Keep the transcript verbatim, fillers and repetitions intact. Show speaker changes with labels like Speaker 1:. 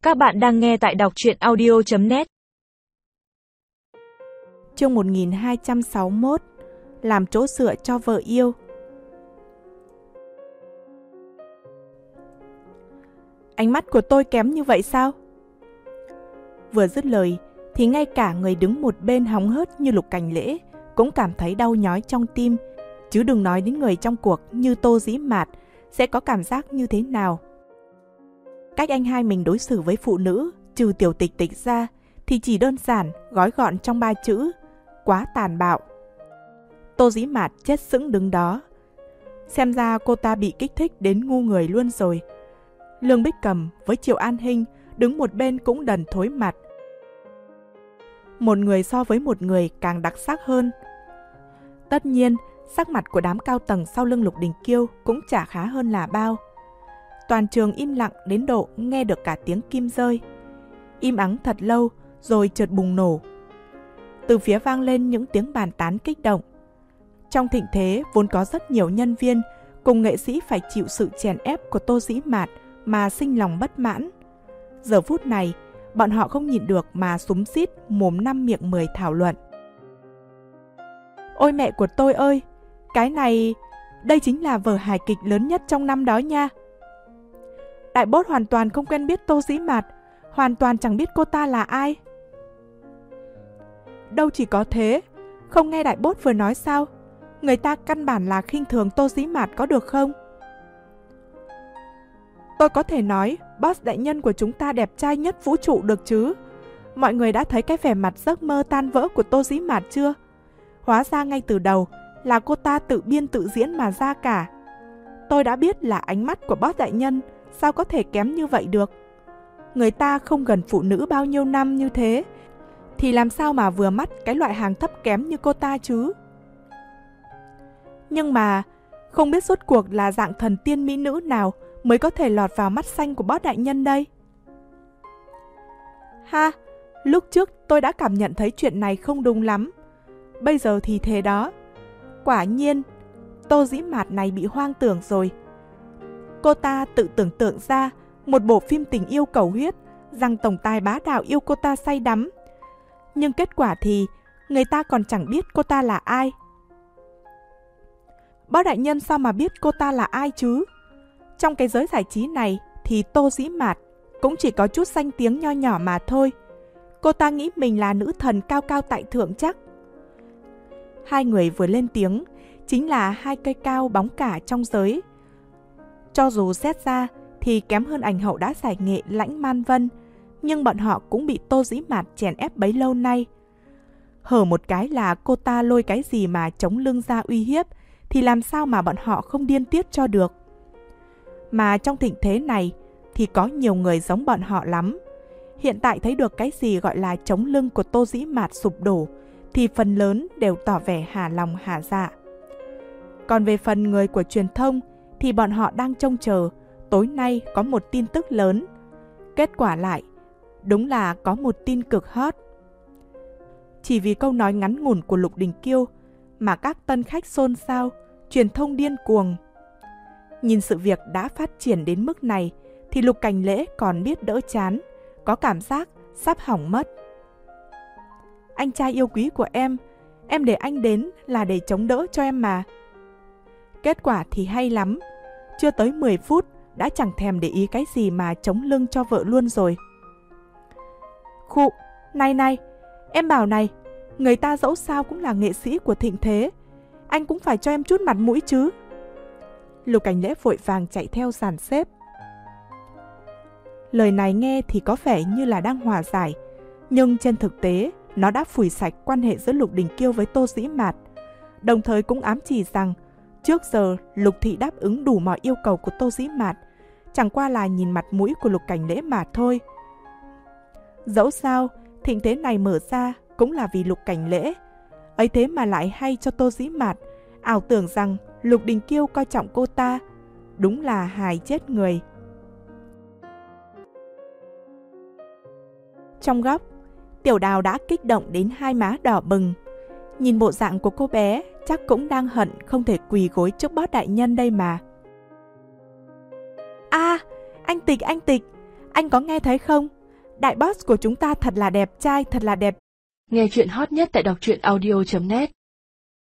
Speaker 1: Các bạn đang nghe tại đọc truyện audio chấm net.
Speaker 2: Chương một nghìn hai trăm sáu mươi mốt. Làm chỗ dựa cho vợ yêu. Ánh mắt của tôi kém như vậy sao? Vừa dứt lời thì ngay cả người đứng một bên hóng hớt như Lục Cảnh Lễ cũng cảm thấy đau nhói trong tim, chứ đừng nói đến người trong cuộc như Tô Dĩ Mạt sẽ có cảm giác như thế nào. Cách anh hai mình đối xử với phụ nữ, trừ Tiểu Tịch Tịch ra, thì chỉ đơn giản gói gọn trong ba chữ: quá tàn bạo. Tô Dĩ Mạt chết sững đứng đó. Xem ra cô ta bị kích thích đến ngu người luôn rồi. Lương Bích Cầm với Triệu An Hinh đứng một bên cũng đần thối mặt. Một người so với một người càng đặc sắc hơn. Tất nhiên, sắc mặt của đám cao tầng sau lưng Lục Đình Kiêu cũng chả khá hơn là bao. Toàn trường im lặng đến độ nghe được cả tiếng kim rơi. Im ắng thật lâu rồi chợt bùng nổ. Từ phía vang lên những tiếng bàn tán kích động. Trong thịnh thế vốn có rất nhiều nhân viên cùng nghệ sĩ phải chịu sự chèn ép của Tô Dĩ Mạt mà sinh lòng bất mãn. Giờ phút này, bọn họ không nhịn được mà xúm xít mồm năm miệng mười thảo luận. Ôi mẹ của tôi ơi, cái này, đây chính là vở hài kịch lớn nhất trong năm đó nha. Đại bốt hoàn toàn không quen biết Tô Dĩ Mạt, hoàn toàn chẳng biết cô ta là ai. Đâu chỉ có thế, không nghe đại bốt vừa nói sao? Người ta căn bản là khinh thường Tô Dĩ Mạt có được không? Tôi có thể nói boss đại nhân của chúng ta đẹp trai nhất vũ trụ được chứ? Mọi người đã thấy cái vẻ mặt giấc mơ tan vỡ của Tô Dĩ Mạt chưa? Hóa ra ngay từ đầu là cô ta tự biên tự diễn mà ra cả. Tôi đã biết là ánh mắt của boss đại nhân sao có thể kém như vậy được. Người ta không gần phụ nữ bao nhiêu năm như thế, thì làm sao mà vừa mắt cái loại hàng thấp kém như cô ta chứ? Nhưng mà không biết rốt cuộc là dạng thần tiên mỹ nữ nào mới có thể lọt vào mắt xanh của boss đại nhân đây. Ha, lúc trước tôi đã cảm nhận thấy chuyện này không đúng lắm. Bây giờ thì thế đó. Quả nhiên, Tô Dĩ Mạt này bị hoang tưởng rồi. Cô ta tự tưởng tượng ra một bộ phim tình yêu cầu huyết, rằng tổng tài bá đạo yêu cô ta say đắm. Nhưng kết quả thì người ta còn chẳng biết cô ta là ai. Boss đại nhân sao mà biết cô ta là ai chứ? Trong cái giới giải trí này thì Tô Dĩ Mạt cũng chỉ có chút danh tiếng nho nhỏ mà thôi. Cô ta nghĩ mình là nữ thần cao cao tại thượng chắc. Hai người vừa lên tiếng chính là hai cây cao bóng cả trong giới. Cho dù xét ra thì kém hơn ảnh hậu đã giải nghệ Lãnh Man Vân, nhưng bọn họ cũng bị Tô Dĩ Mạt chèn ép bấy lâu nay. Hở một cái là cô ta lôi cái gì mà chống lưng ra uy hiếp, thì làm sao mà bọn họ không điên tiết cho được. Mà trong thịnh thế này thì có nhiều người giống bọn họ lắm. Hiện tại thấy được cái gì gọi là chống lưng của Tô Dĩ Mạt sụp đổ thì phần lớn đều tỏ vẻ hả lòng hả dạ. Còn về phần người của truyền thông thì bọn họ đang trông chờ tối nay có một tin tức lớn. Kết quả lại, đúng là có một tin cực hot. Chỉ vì câu nói ngắn ngủn của Lục Đình Kiêu mà các tân khách xôn xao, truyền thông điên cuồng. Nhìn sự việc đã phát triển đến mức này thì Lục Cảnh Lễ còn biết đỡ chán, có cảm giác sắp hỏng mất. Anh trai yêu quý của em, em để anh đến là để chống đỡ cho em mà. Kết quả thì hay lắm, chưa tới mười phút đã chẳng thèm để ý cái gì mà chống lưng cho vợ luôn rồi. Khụ, này này, em bảo này, người ta dẫu sao cũng là nghệ sĩ của thịnh thế, anh cũng phải cho em chút mặt mũi chứ. Lục Cảnh Lễ vội vàng chạy theo dàn xếp. Lời này nghe thì có vẻ như là đang hòa giải, nhưng trên thực tế nó đã phủi sạch quan hệ giữa Lục Đình Kiêu với Tô Dĩ Mạt, đồng thời cũng ám chỉ rằng trước giờ Lục Thị đáp ứng đủ mọi yêu cầu của Tô Dĩ Mạt, chẳng qua là nhìn mặt mũi của Lục Cảnh Lễ mà thôi. Dẫu sao, thịnh thế này mở ra cũng là vì Lục Cảnh Lễ, ấy thế mà lại hay cho Tô Dĩ Mạt ảo tưởng rằng Lục Đình Kiêu coi trọng cô ta. Đúng là hài chết người. Trong góc, Tiểu Đào đã kích động đến hai má đỏ bừng. Nhìn bộ dạng của cô bé chắc cũng đang hận không thể quỳ gối trước boss đại nhân đây mà. À, anh Tịch, anh Tịch, anh có nghe thấy không? Đại boss của chúng ta thật là đẹp trai, thật là đẹp.
Speaker 3: Nghe chuyện hot nhất tại đọc truyện audio chấm net.